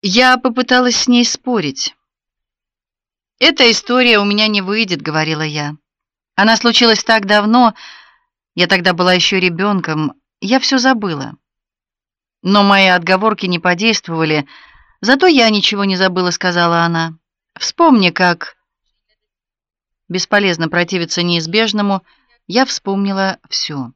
Я попыталась с ней спорить. «Эта история у меня не выйдет», — говорила я. «Она случилась так давно, я тогда была еще ребенком, я все забыла». Но мои отговорки не подействовали. «Зато я ничего не забыла», — сказала она. «Вспомни, как...» Бесполезно противиться неизбежному, я вспомнила все.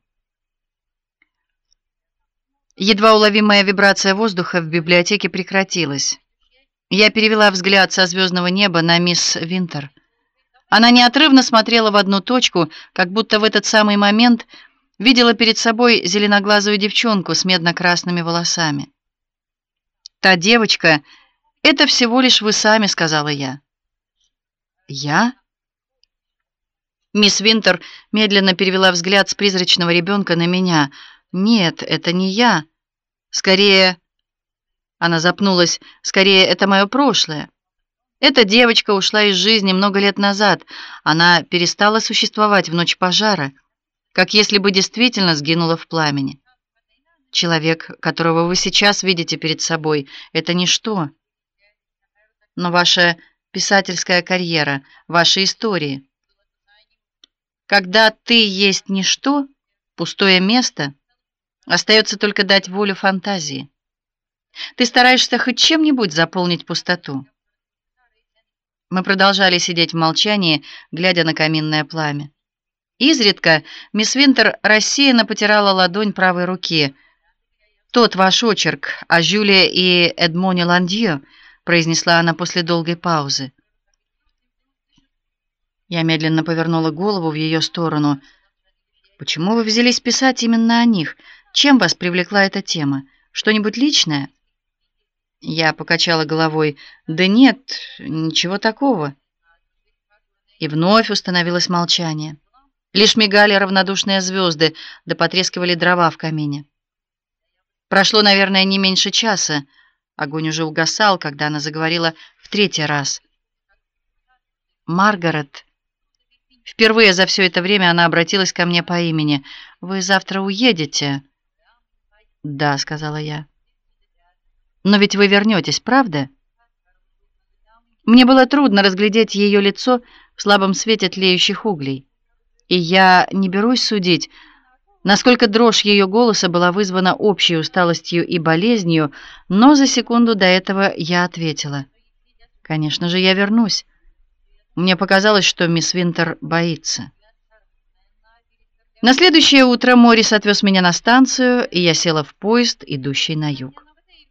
Едва уловимая вибрация воздуха в библиотеке прекратилась. Я перевела взгляд со звездного неба на мисс Винтер. Она неотрывно смотрела в одну точку, как будто в этот самый момент видела перед собой зеленоглазую девчонку с медно-красными волосами. «Та девочка — это всего лишь вы сами», — сказала я. «Я?» Мисс Винтер медленно перевела взгляд с призрачного ребенка на меня. «Нет, это не я. Скорее...» Она запнулась. «Скорее, это мое прошлое. Эта девочка ушла из жизни много лет назад. Она перестала существовать в ночь пожара, как если бы действительно сгинула в пламени. Человек, которого вы сейчас видите перед собой, это ничто. Но ваша писательская карьера, ваши истории. Когда ты есть ничто, пустое место, остается только дать волю фантазии. Ты стараешься хоть чем-нибудь заполнить пустоту». Мы продолжали сидеть в молчании, глядя на каминное пламя. Изредка мисс Винтер рассеянно потирала ладонь правой руки. «Тот ваш очерк о Жюле и Эдмоне Ландье», — произнесла она после долгой паузы. Я медленно повернула голову в ее сторону. «Почему вы взялись писать именно о них? Чем вас привлекла эта тема? Что-нибудь личное?» Я покачала головой. «Да нет, ничего такого». И вновь установилось молчание. Лишь мигали равнодушные звезды, да потрескивали дрова в камине. Прошло, наверное, не меньше часа. Огонь уже угасал, когда она заговорила в третий раз. «Маргарет». Впервые за все это время она обратилась ко мне по имени. «Вы завтра уедете?» «Да», — сказала я. «Но ведь вы вернетесь, правда?» Мне было трудно разглядеть ее лицо в слабом свете тлеющих углей. И я не берусь судить, насколько дрожь ее голоса была вызвана общей усталостью и болезнью, но за секунду до этого я ответила: «Конечно же, я вернусь». Мне показалось, что мисс Винтер боится. На следующее утро Моррис отвез меня на станцию, и я села в поезд, идущий на юг.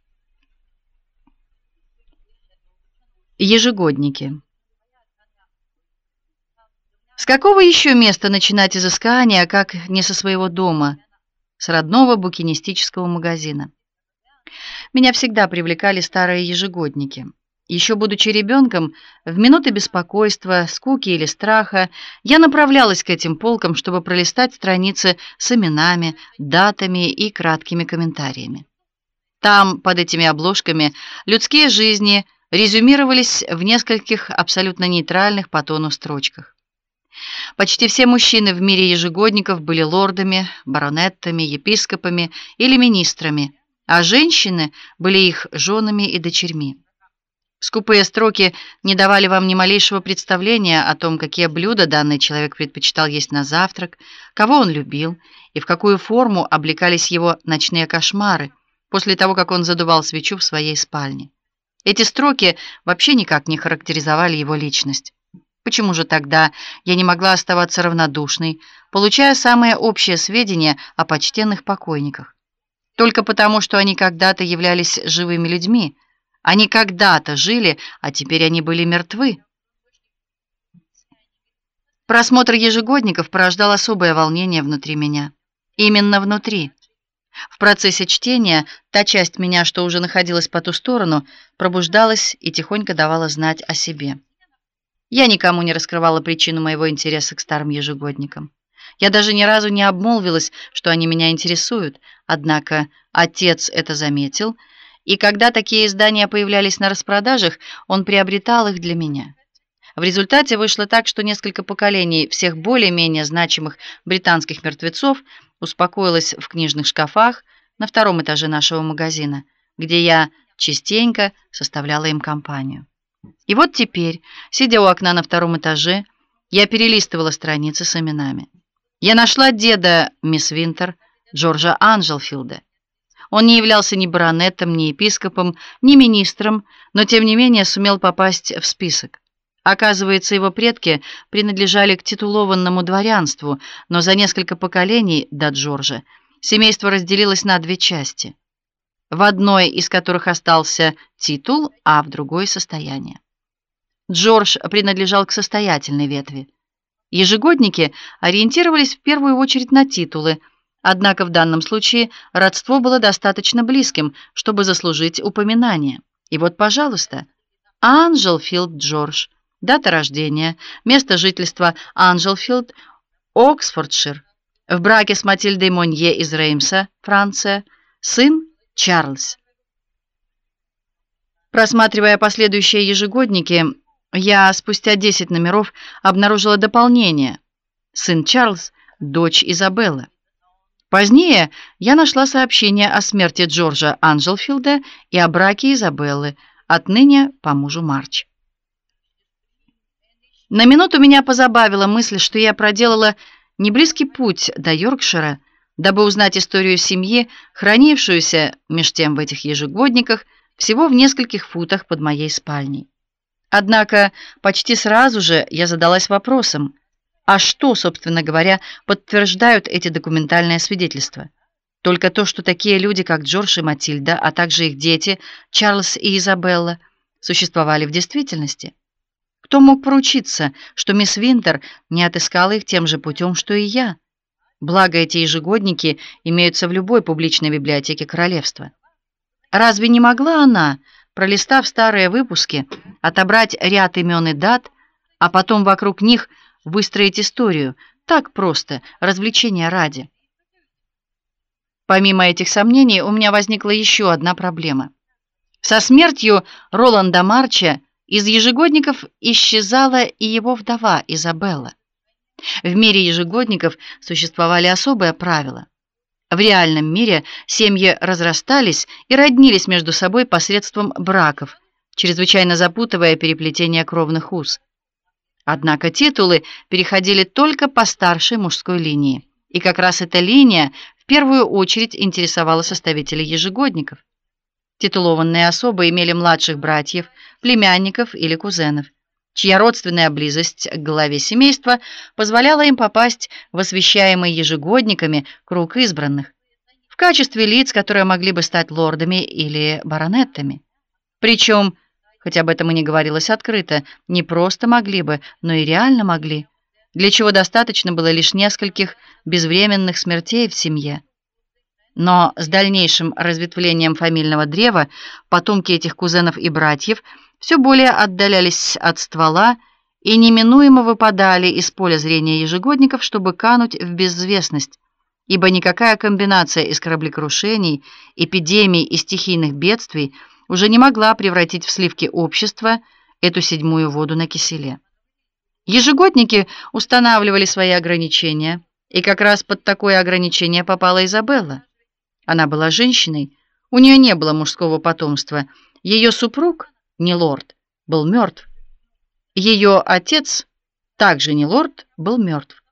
Ежегодники. С какого еще места начинать изыскание, как не со своего дома, с родного букинистического магазина? Меня всегда привлекали старые ежегодники. Еще будучи ребенком, в минуты беспокойства, скуки или страха, я направлялась к этим полкам, чтобы пролистать страницы с именами, датами и краткими комментариями. Там, под этими обложками, людские жизни резюмировались в нескольких абсолютно нейтральных по тону строчках. Почти все мужчины в мире ежегодников были лордами, баронеттами, епископами или министрами, а женщины были их женами и дочерьми. Скупые строки не давали вам ни малейшего представления о том, какие блюда данный человек предпочитал есть на завтрак, кого он любил и в какую форму облекались его ночные кошмары после того, как он задувал свечу в своей спальне. Эти строки вообще никак не характеризовали его личность. Почему же тогда я не могла оставаться равнодушной, получая самые общие сведения о почтенных покойниках? Только потому, что они когда-то являлись живыми людьми. Они когда-то жили, а теперь они были мертвы. Просмотр ежегодников порождал особое волнение внутри меня. Именно внутри. В процессе чтения та часть меня, что уже находилась по ту сторону, пробуждалась и тихонько давала знать о себе. Я никому не раскрывала причину моего интереса к старым ежегодникам. Я даже ни разу не обмолвилась, что они меня интересуют, однако отец это заметил, и когда такие издания появлялись на распродажах, он приобретал их для меня. В результате вышло так, что несколько поколений всех более-менее значимых британских мертвецов успокоилось в книжных шкафах на втором этаже нашего магазина, где я частенько составляла им компанию. И вот теперь, сидя у окна на втором этаже, я перелистывала страницы с именами. Я нашла деда мисс Винтер, Джорджа Анджелфилда. Он не являлся ни баронетом, ни епископом, ни министром, но тем не менее сумел попасть в список. Оказывается, его предки принадлежали к титулованному дворянству, но за несколько поколений до Джорджа семейство разделилось на две части, в одной из которых остался титул, а в другой — состояние. Джордж принадлежал к состоятельной ветви. Ежегодники ориентировались в первую очередь на титулы, однако в данном случае родство было достаточно близким, чтобы заслужить упоминание. И вот, пожалуйста, Анджелфилд Джордж, дата рождения, место жительства Анджелфилд, Оксфордшир, в браке с Матильдой Монье из Реймса, Франция, сын Чарльз. Просматривая последующие ежегодники, я спустя 10 номеров обнаружила дополнение: сын Чарльз, дочь Изабелла. Позднее я нашла сообщение о смерти Джорджа Анджелфилда и о браке Изабеллы, отныне по мужу Марч. На минуту меня позабавила мысль, что я проделала неблизкий путь до Йоркшира, дабы узнать историю семьи, хранившуюся меж тем в этих ежегодниках всего в нескольких футах под моей спальней. Однако почти сразу же я задалась вопросом: а что, собственно говоря, подтверждают эти документальные свидетельства? Только то, что такие люди, как Джордж и Матильда, а также их дети, Чарльз и Изабелла, существовали в действительности. Кто мог поручиться, что мисс Винтер не отыскала их тем же путем, что и я? Благо, эти ежегодники имеются в любой публичной библиотеке королевства. Разве не могла она, пролистав старые выпуски, отобрать ряд имен и дат, а потом вокруг них выстроить историю, так просто, развлечения ради? Помимо этих сомнений, у меня возникла еще одна проблема. Со смертью Роланда Марча из ежегодников исчезала и его вдова Изабелла. В мире ежегодников существовали особые правила. В реальном мире семьи разрастались и роднились между собой посредством браков, чрезвычайно запутывая переплетение кровных уз. Однако титулы переходили только по старшей мужской линии, и как раз эта линия в первую очередь интересовала составителей ежегодников. Титулованные особы имели младших братьев, племянников или кузенов, чья родственная близость к главе семейства позволяла им попасть в освещаемый ежегодниками круг избранных, в качестве лиц, которые могли бы стать лордами или баронетами. Причем, хоть об этом и не говорилось открыто, не просто могли бы, но и реально могли, для чего достаточно было лишь нескольких безвременных смертей в семье. Но с дальнейшим разветвлением фамильного древа потомки этих кузенов и братьев все более отдалялись от ствола и неминуемо выпадали из поля зрения ежегодников, чтобы кануть в безвестность, ибо никакая комбинация из кораблекрушений, эпидемий и стихийных бедствий уже не могла превратить в сливки общества эту седьмую воду на киселе. Ежегодники устанавливали свои ограничения, и как раз под такое ограничение попала Изабелла. Она была женщиной, у нее не было мужского потомства, ее супруг, не лорд, был мертв. Ее отец, также не лорд, был мертв.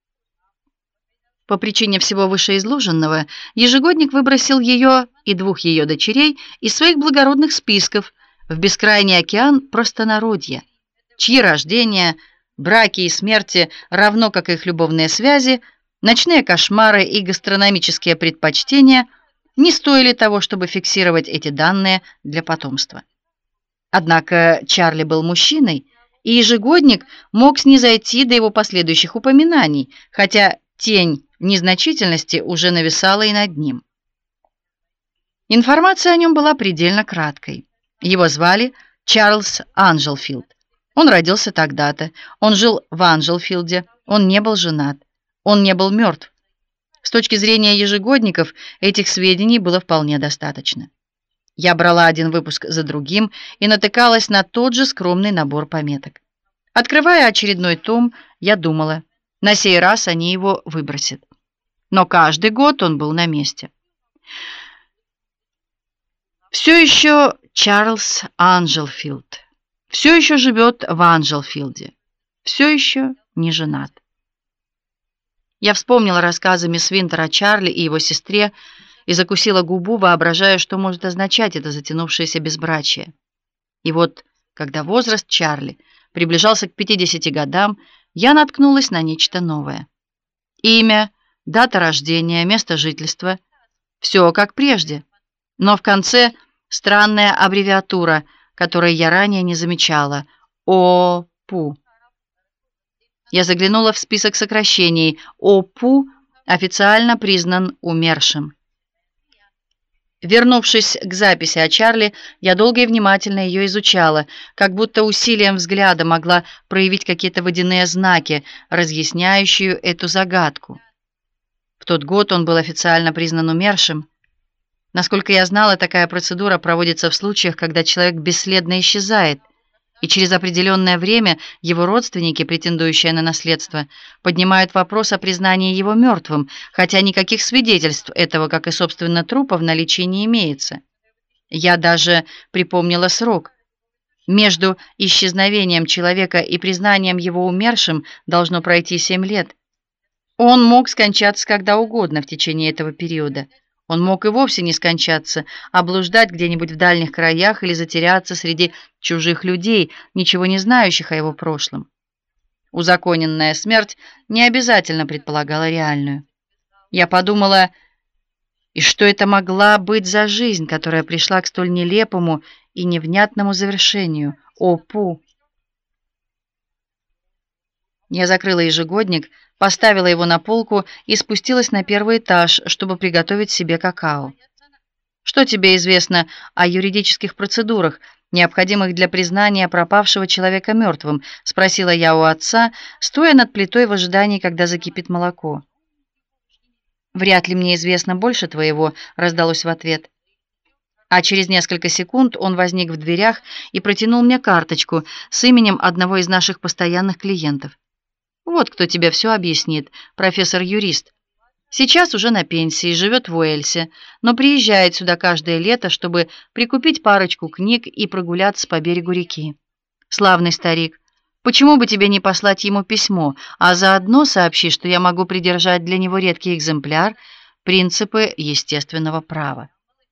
По причине всего вышеизложенного, ежегодник выбросил ее и двух ее дочерей из своих благородных списков в бескрайний океан простонародья, чьи рождения, браки и смерти, равно как и их любовные связи, ночные кошмары и гастрономические предпочтения не стоили того, чтобы фиксировать эти данные для потомства. Однако Чарли был мужчиной, и ежегодник мог снизойти до его последующих упоминаний, хотя тень незначительности уже нависала и над ним. Информация о нем была предельно краткой. Его звали Чарльз Анджелфилд. Он родился тогда-то, он жил в Анджелфилде, он не был женат, он не был мертв. С точки зрения ежегодников этих сведений было вполне достаточно. Я брала один выпуск за другим и натыкалась на тот же скромный набор пометок. Открывая очередной том, я думала, на сей раз они его выбросят. Но каждый год он был на месте. Все еще Чарльз Анджелфилд. Все еще живет в Анджелфилде. Все еще не женат. Я вспомнила рассказы мисс Винтер о Чарли и его сестре и закусила губу, воображая, что может означать это затянувшееся безбрачие. И вот, когда возраст Чарли приближался к 50 годам, я наткнулась на нечто новое. Имя, дата рождения, место жительства — все как прежде, но в конце странная аббревиатура, которой я ранее не замечала — ОПУ. Я заглянула в список сокращений. ОПУ официально признан умершим. Вернувшись к записи о Чарли, я долго и внимательно ее изучала, как будто усилием взгляда могла проявить какие-то водяные знаки, разъясняющие эту загадку. В тот год он был официально признан умершим. Насколько я знала, такая процедура проводится в случаях, когда человек бесследно исчезает, и через определенное время его родственники, претендующие на наследство, поднимают вопрос о признании его мертвым, хотя никаких свидетельств этого, как и собственно трупа, в наличии не имеется. Я даже припомнила срок. Между исчезновением человека и признанием его умершим должно пройти 7 лет. Он мог скончаться когда угодно в течение этого периода. Он мог и вовсе не скончаться, а блуждать где-нибудь в дальних краях или затеряться среди чужих людей, ничего не знающих о его прошлом. Узаконенная смерть не обязательно предполагала реальную. Я подумала, и что это могла быть за жизнь, которая пришла к столь нелепому и невнятному завершению. ОПУ. Я закрыла ежегодник, поставила его на полку и спустилась на первый этаж, чтобы приготовить себе какао. «Что тебе известно о юридических процедурах, необходимых для признания пропавшего человека мертвым?» — спросила я у отца, стоя над плитой в ожидании, когда закипит молоко. «Вряд ли мне известно больше твоего», — раздалось в ответ. А через несколько секунд он возник в дверях и протянул мне карточку с именем одного из наших постоянных клиентов. «Вот кто тебе все объяснит, профессор-юрист. Сейчас уже на пенсии, живет в Уэльсе, но приезжает сюда каждое лето, чтобы прикупить парочку книг и прогуляться по берегу реки. Славный старик. Почему бы тебе не послать ему письмо, а заодно сообщи, что я могу придержать для него редкий экземпляр «Принципы естественного права».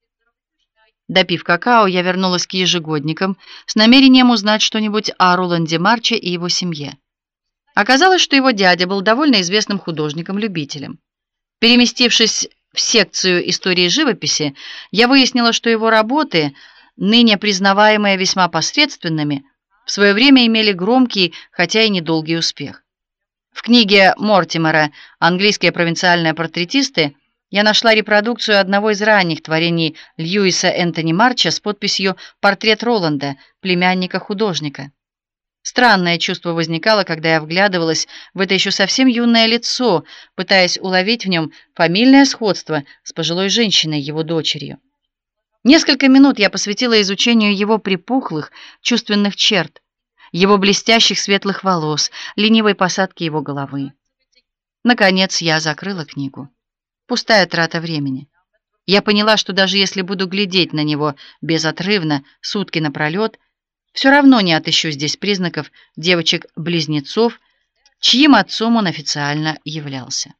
Допив какао, я вернулась к ежегодникам с намерением узнать что-нибудь о Роланде Марче и его семье. Оказалось, что его дядя был довольно известным художником-любителем. Переместившись в секцию истории живописи, я выяснила, что его работы, ныне признаваемые весьма посредственными, в свое время имели громкий, хотя и недолгий успех. В книге Мортимера «Английские провинциальные портретисты» я нашла репродукцию одного из ранних творений Льюиса Энтони Марча с подписью «Портрет Роланда, племянника художника». Странное чувство возникало, когда я вглядывалась в это еще совсем юное лицо, пытаясь уловить в нем фамильное сходство с пожилой женщиной, его дочерью. Несколько минут я посвятила изучению его припухлых, чувственных черт, его блестящих светлых волос, ленивой посадки его головы. Наконец я закрыла книгу. Пустая трата времени. Я поняла, что даже если буду глядеть на него безотрывно, сутки напролет, все равно не отыщу здесь признаков девочек-близнецов, чьим отцом он официально являлся.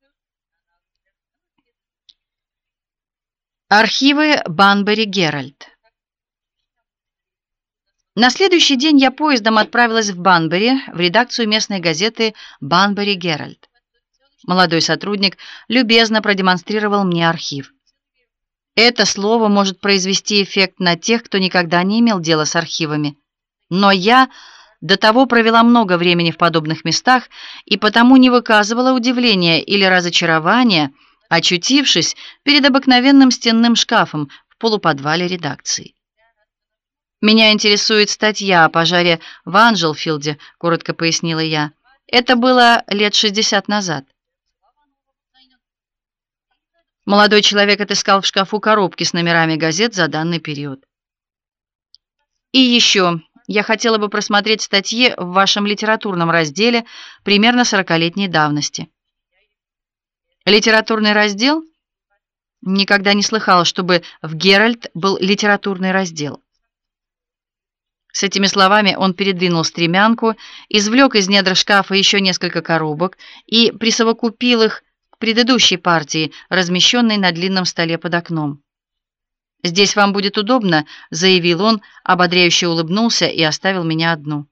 Архивы Банбери Геральт. На следующий день я поездом отправилась в Банбери, в редакцию местной газеты «Банбери Геральт». Молодой сотрудник любезно продемонстрировал мне архив. Это слово может произвести эффект на тех, кто никогда не имел дела с архивами. Но я до того провела много времени в подобных местах и потому не выказывала удивления или разочарования, очутившись перед обыкновенным стенным шкафом в полуподвале редакции. «Меня интересует статья о пожаре в Анджелфилде», — коротко пояснила я. «Это было лет 60 назад». Молодой человек отыскал в шкафу коробки с номерами газет за данный период. «И еще, я хотела бы просмотреть статьи в вашем литературном разделе примерно 40-летней давности». «Литературный раздел?» Никогда не слыхал, чтобы в «Геральт» был литературный раздел. С этими словами он передвинул стремянку, извлек из недр шкафа еще несколько коробок и присовокупил их к предыдущей партии, размещенной на длинном столе под окном. «Здесь вам будет удобно», — заявил он, ободряюще улыбнулся и оставил меня одну.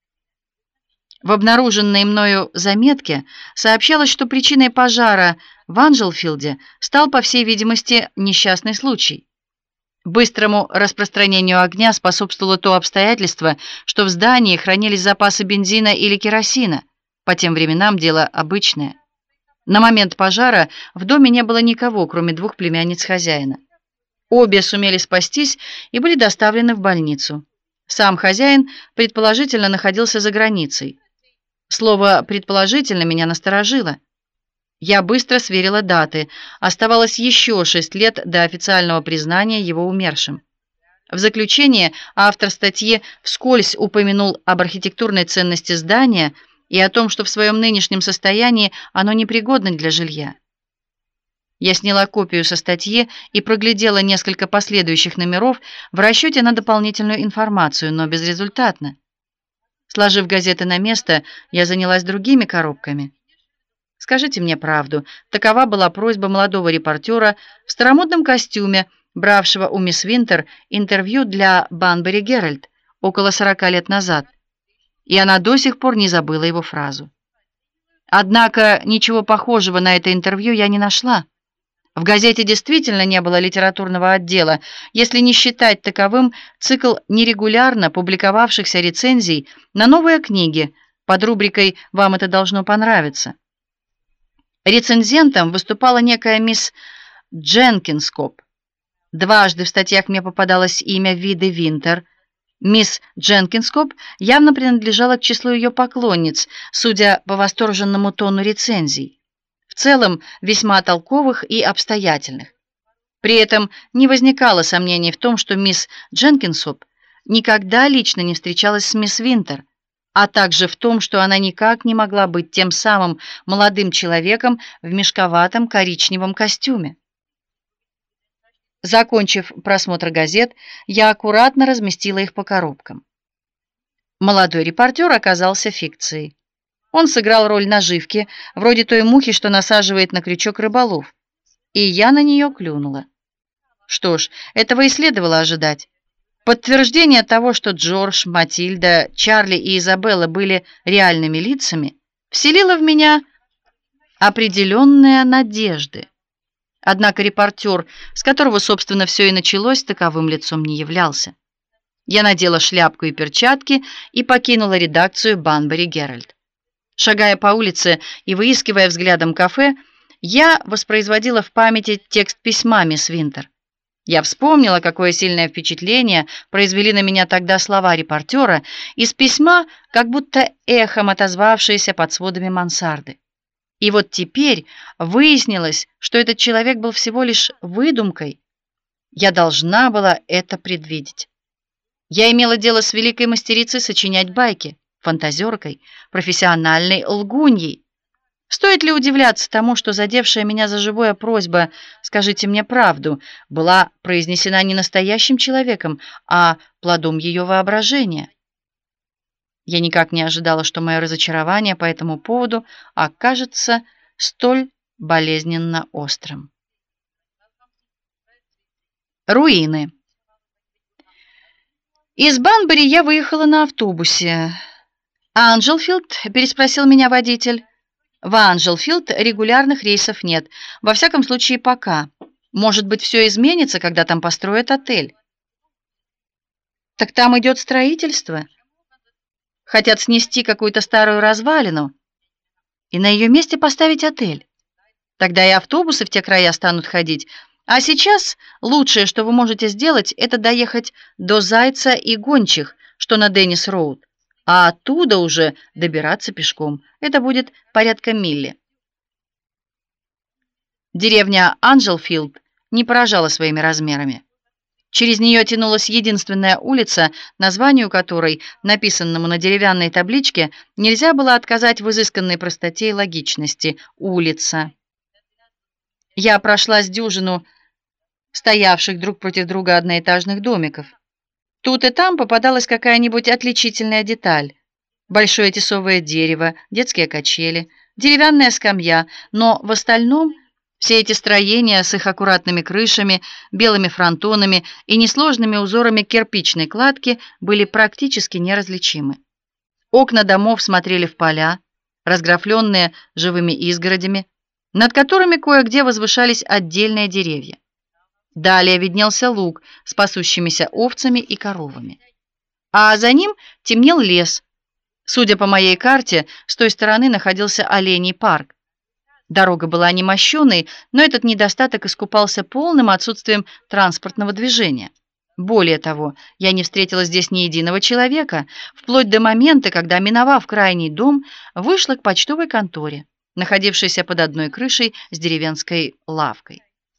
В обнаруженной мною заметке сообщалось, что причиной пожара в Анджелфилде стал, по всей видимости, несчастный случай. Быстрому распространению огня способствовало то обстоятельство, что в здании хранились запасы бензина или керосина. По тем временам дело обычное. На момент пожара в доме не было никого, кроме двух племянниц хозяина. Обе сумели спастись и были доставлены в больницу. Сам хозяин, предположительно, находился за границей. Слово «предположительно» меня насторожило. Я быстро сверила даты. Оставалось еще 6 лет до официального признания его умершим. В заключение автор статьи вскользь упомянул об архитектурной ценности здания и о том, что в своем нынешнем состоянии оно непригодно для жилья. Я сняла копию со статьи и проглядела несколько последующих номеров в расчете на дополнительную информацию, но безрезультатно. Сложив газеты на место, я занялась другими коробками. Скажите мне правду, такова была просьба молодого репортера в старомодном костюме, бравшего у мисс Винтер интервью для Банбери Геральд около 40 лет назад, и она до сих пор не забыла его фразу. Однако ничего похожего на это интервью я не нашла. В газете действительно не было литературного отдела, если не считать таковым цикл нерегулярно публиковавшихся рецензий на новые книги под рубрикой «Вам это должно понравиться». Рецензентом выступала некая мисс Дженкинскоп. Дважды в статьях мне попадалось имя Виды Винтер. Мисс Дженкинскоп явно принадлежала к числу ее поклонниц, судя по восторженному тону рецензий. В целом весьма толковых и обстоятельных. При этом не возникало сомнений в том, что мисс Дженкинсоп никогда лично не встречалась с мисс Винтер, а также в том, что она никак не могла быть тем самым молодым человеком в мешковатом коричневом костюме. Закончив просмотр газет, я аккуратно разместила их по коробкам. Молодой репортер оказался фикцией. Он сыграл роль наживки, вроде той мухи, что насаживает на крючок рыболов, и я на нее клюнула. Что ж, этого и следовало ожидать. Подтверждение того, что Джордж, Матильда, Чарли и Изабелла были реальными лицами, вселило в меня определенные надежды. Однако репортер, с которого, собственно, все и началось, таковым лицом не являлся. Я надела шляпку и перчатки и покинула редакцию Банбери Геральд. Шагая по улице и выискивая взглядом кафе, я воспроизводила в памяти текст письма мисс Винтер. Я вспомнила, какое сильное впечатление произвели на меня тогда слова репортера из письма, как будто эхом отозвавшиеся под сводами мансарды. И вот теперь выяснилось, что этот человек был всего лишь выдумкой. Я должна была это предвидеть. Я имела дело с великой мастерицей сочинять байки, фантазеркой, профессиональной лгуньей. Стоит ли удивляться тому, что задевшая меня за живое просьба «скажите мне правду» была произнесена не настоящим человеком, а плодом ее воображения? Я никак не ожидала, что мое разочарование по этому поводу окажется столь болезненно острым. Руины. Из Банбери я выехала на автобусе. «Анджелфилд?» – переспросил меня водитель. «В Анджелфилд регулярных рейсов нет, во всяком случае пока. Может быть, все изменится, когда там построят отель». «Так там идет строительство. Хотят снести какую-то старую развалину и на ее месте поставить отель. Тогда и автобусы в те края станут ходить. А сейчас лучшее, что вы можете сделать, это доехать до Зайца и Гончих, что на Деннис-Роуд, а оттуда уже добираться пешком. Это будет порядка мили». Деревня Анджелфилд не поражала своими размерами. Через нее тянулась единственная улица, названию которой, написанному на деревянной табличке, нельзя было отказать в изысканной простоте и логичности – улица. Я прошла с дюжину стоявших друг против друга одноэтажных домиков. Тут и там попадалась какая-нибудь отличительная деталь. Большое тесовое дерево, детские качели, деревянная скамья, но в остальном все эти строения с их аккуратными крышами, белыми фронтонами и несложными узорами кирпичной кладки были практически неразличимы. Окна домов смотрели в поля, разграфленные живыми изгородями, над которыми кое-где возвышались отдельные деревья. Далее виднелся луг с пасущимися овцами и коровами. А за ним темнел лес. Судя по моей карте, с той стороны находился оленей парк. Дорога была немощеной, но этот недостаток искупался полным отсутствием транспортного движения. Более того, я не встретила здесь ни единого человека, вплоть до момента, когда, миновав крайний дом, вышла к почтовой конторе, находившейся под одной крышей с деревенской лавкой.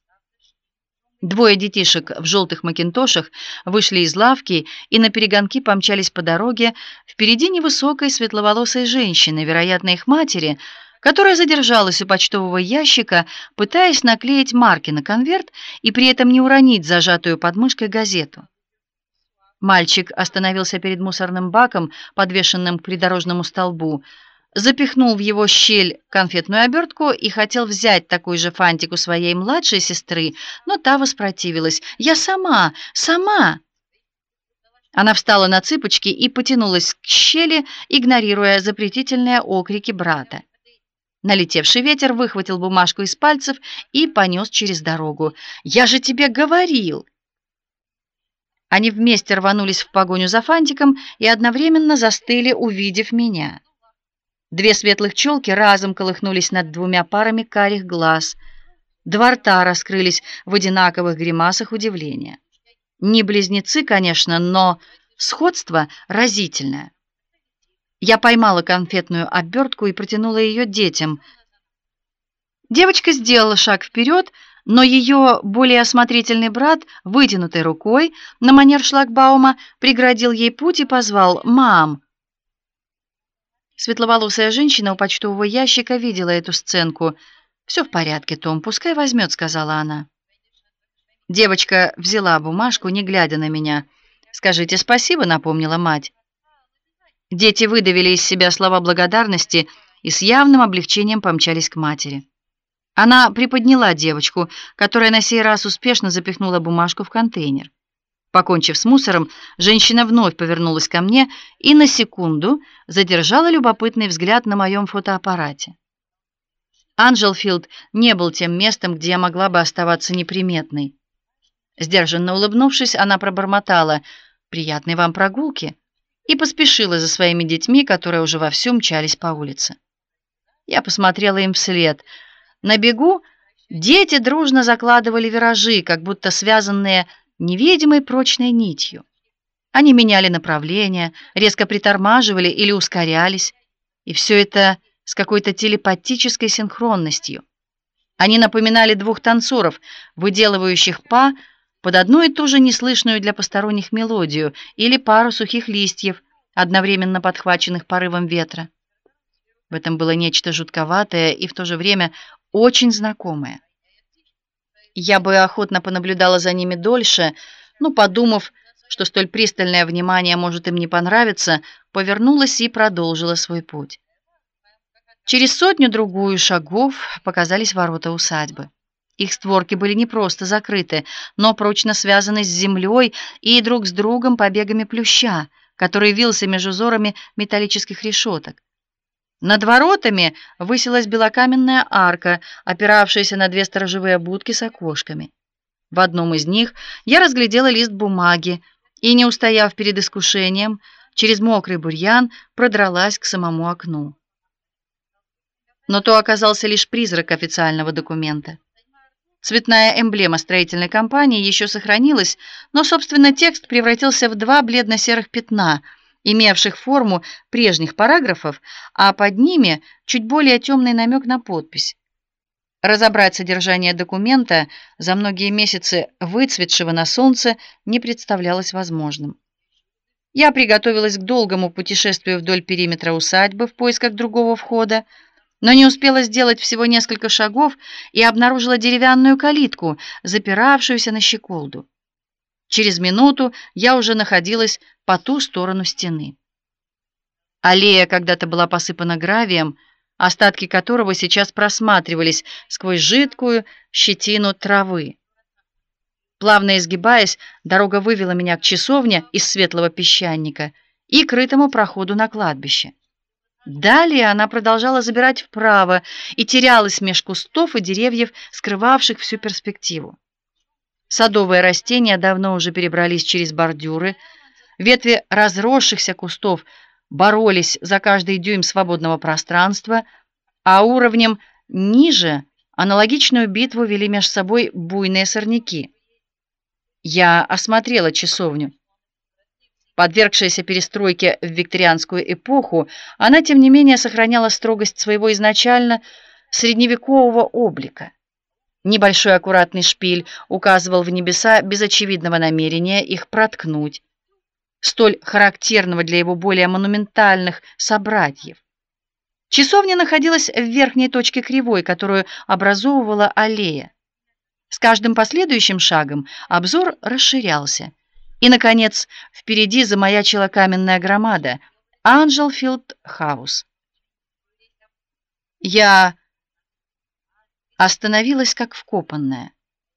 Двое детишек в желтых макинтошах вышли из лавки и наперегонки помчались по дороге впереди невысокой светловолосой женщины, вероятно, их матери, которая задержалась у почтового ящика, пытаясь наклеить марки на конверт и при этом не уронить зажатую под мышкой газету. Мальчик остановился перед мусорным баком, подвешенным к придорожному столбу, запихнул в его щель конфетную обертку и хотел взять такой же фантик у своей младшей сестры, но та воспротивилась. «Я сама, сама!» Она встала на цыпочки и потянулась к щели, игнорируя запретительные окрики брата. Налетевший ветер выхватил бумажку из пальцев и понес через дорогу. «Я же тебе говорил!» Они вместе рванулись в погоню за фантиком и одновременно застыли, увидев меня. Две светлых челки разом колыхнулись над двумя парами карих глаз. Два рта раскрылись в одинаковых гримасах удивления. Не близнецы, конечно, но сходство разительное. Я поймала конфетную обертку и протянула ее детям. Девочка сделала шаг вперед, но ее более осмотрительный брат, вытянутой рукой, на манер шлагбаума, преградил ей путь и позвал: «Мам!». Светловолосая женщина у почтового ящика видела эту сценку. «Все в порядке, Том, пускай возьмет», — сказала она. Девочка взяла бумажку, не глядя на меня. «Скажите спасибо», — напомнила мать. Дети выдавили из себя слова благодарности и с явным облегчением помчались к матери. Она приподняла девочку, которая на сей раз успешно запихнула бумажку в контейнер. Покончив с мусором, женщина вновь повернулась ко мне и на секунду задержала любопытный взгляд на моем фотоаппарате. Анджелфилд не был тем местом, где я могла бы оставаться неприметной. Сдержанно улыбнувшись, она пробормотала: «Приятной вам прогулки», и поспешила за своими детьми, которые уже вовсю мчались по улице. Я посмотрела им вслед. На бегу дети дружно закладывали виражи, как будто связанные невидимой прочной нитью. Они меняли направление, резко притормаживали или ускорялись, и все это с какой-то телепатической синхронностью. Они напоминали двух танцоров, выделывающих па под одну и ту же неслышную для посторонних мелодию или пару сухих листьев, одновременно подхваченных порывом ветра. В этом было нечто жутковатое и в то же время очень знакомое. Я бы охотно понаблюдала за ними дольше, но, подумав, что столь пристальное внимание может им не понравиться, повернулась и продолжила свой путь. Через сотню-другую шагов показались ворота усадьбы. Их створки были не просто закрыты, но прочно связаны с землей и друг с другом побегами плюща, который вился между узорами металлических решеток. Над воротами высилась белокаменная арка, опиравшаяся на две сторожевые будки с окошками. В одном из них я разглядела лист бумаги и, не устояв перед искушением, через мокрый бурьян продралась к самому окну. Но то оказался лишь призрак официального документа. Цветная эмблема строительной компании еще сохранилась, но, собственно, текст превратился в два бледно-серых пятна, имевших форму прежних параграфов, а под ними чуть более темный намек на подпись. Разобрать содержание документа, за многие месяцы выцветшего на солнце, не представлялось возможным. Я приготовилась к долгому путешествию вдоль периметра усадьбы в поисках другого входа, но не успела сделать всего несколько шагов и обнаружила деревянную калитку, запиравшуюся на щеколду. Через минуту я уже находилась по ту сторону стены. Аллея когда-то была посыпана гравием, остатки которого сейчас просматривались сквозь жидкую щетину травы. Плавно изгибаясь, дорога вывела меня к часовне из светлого песчаника и крытому проходу на кладбище. Далее она продолжала забирать вправо и терялась меж кустов и деревьев, скрывавших всю перспективу. Садовые растения давно уже перебрались через бордюры, ветви разросшихся кустов боролись за каждый дюйм свободного пространства, а уровнем ниже аналогичную битву вели между собой буйные сорняки. Я осмотрела часовню. Подвергшаяся перестройке в викторианскую эпоху, она, тем не менее, сохраняла строгость своего изначально средневекового облика. Небольшой аккуратный шпиль указывал в небеса без очевидного намерения их проткнуть, столь характерного для его более монументальных собратьев. Часовня находилась в верхней точке кривой, которую образовывала аллея. С каждым последующим шагом обзор расширялся. И, наконец, впереди замаячила каменная громада Анджелфилд-хаус. Я остановилась как вкопанная.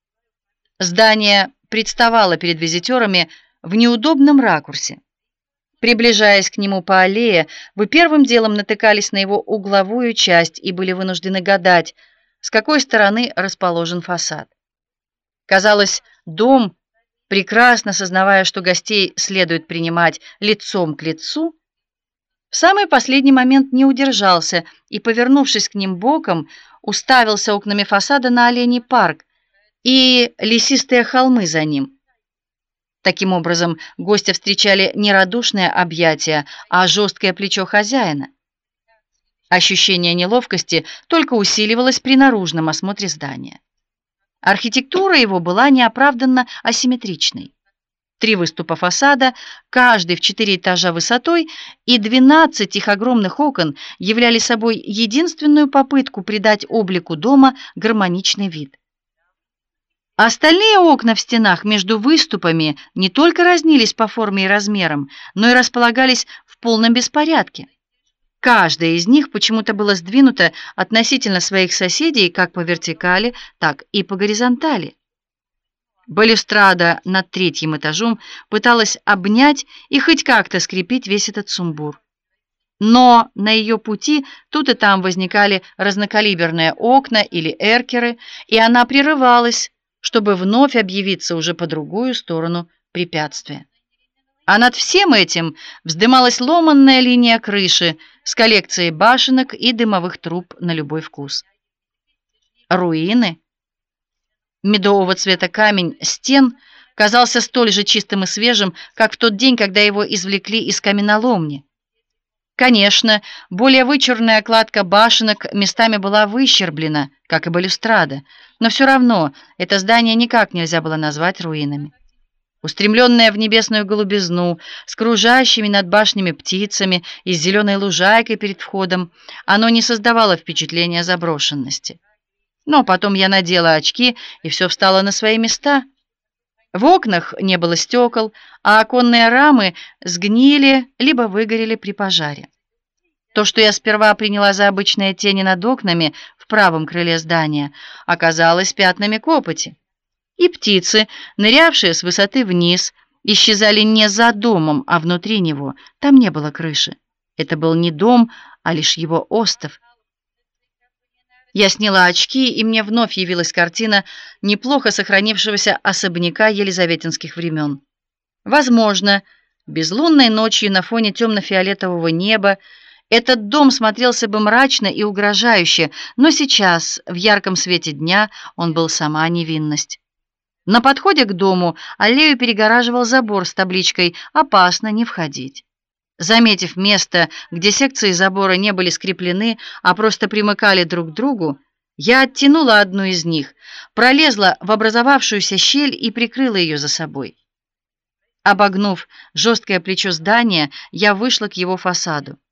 Здание представало перед визитерами в неудобном ракурсе. Приближаясь к нему по аллее, вы первым делом натыкались на его угловую часть и были вынуждены гадать, с какой стороны расположен фасад. Казалось, дом, прекрасно сознавая, что гостей следует принимать лицом к лицу, в самый последний момент не удержался и, повернувшись к ним боком, уставился окнами фасада на Оленей парк и лесистые холмы за ним. Таким образом, гостя встречали не радушное объятие, а жесткое плечо хозяина. Ощущение неловкости только усиливалось при наружном осмотре здания. Архитектура его была неоправданно асимметричной. 3 выступа фасада, каждый в 4 этажа высотой, и 12 их огромных окон являли собой единственную попытку придать облику дома гармоничный вид. Остальные окна в стенах между выступами не только разнились по форме и размерам, но и располагались в полном беспорядке. Каждое из них почему-то было сдвинуто относительно своих соседей как по вертикали, так и по горизонтали. Балюстрада над 3-м этажом пыталась обнять и хоть как-то скрепить весь этот сумбур. Но на ее пути тут и там возникали разнокалиберные окна или эркеры, и она прерывалась, чтобы вновь объявиться уже по другую сторону препятствия. А над всем этим вздымалась ломанная линия крыши с коллекцией башенок и дымовых труб на любой вкус. Руины. Медового цвета камень стен казался столь же чистым и свежим, как в тот день, когда его извлекли из каменоломни. Конечно, более вычурная кладка башенок местами была выщерблена, как и балюстрада, но все равно это здание никак нельзя было назвать руинами. Устремленное в небесную голубизну, с кружащими над башнями птицами и с зеленой лужайкой перед входом, оно не создавало впечатления заброшенности. Но потом я надела очки, и все встало на свои места. В окнах не было стекол, а оконные рамы сгнили либо выгорели при пожаре. То, что я сперва приняла за обычные тени над окнами в правом крыле здания, оказалось пятнами копоти. И птицы, нырявшие с высоты вниз, исчезали не за домом, а внутри него. Там не было крыши. Это был не дом, а лишь его остов. Я сняла очки, и мне вновь явилась картина неплохо сохранившегося особняка елизаветинских времен. Возможно, безлунной ночью на фоне темно-фиолетового неба этот дом смотрелся бы мрачно и угрожающе, но сейчас, в ярком свете дня, он был сама невинность. На подходе к дому аллею перегораживал забор с табличкой «Опасно не входить». Заметив место, где секции забора не были скреплены, а просто примыкали друг к другу, я оттянула одну из них, пролезла в образовавшуюся щель и прикрыла ее за собой. Обогнув жесткое плечо здания, я вышла к его фасаду.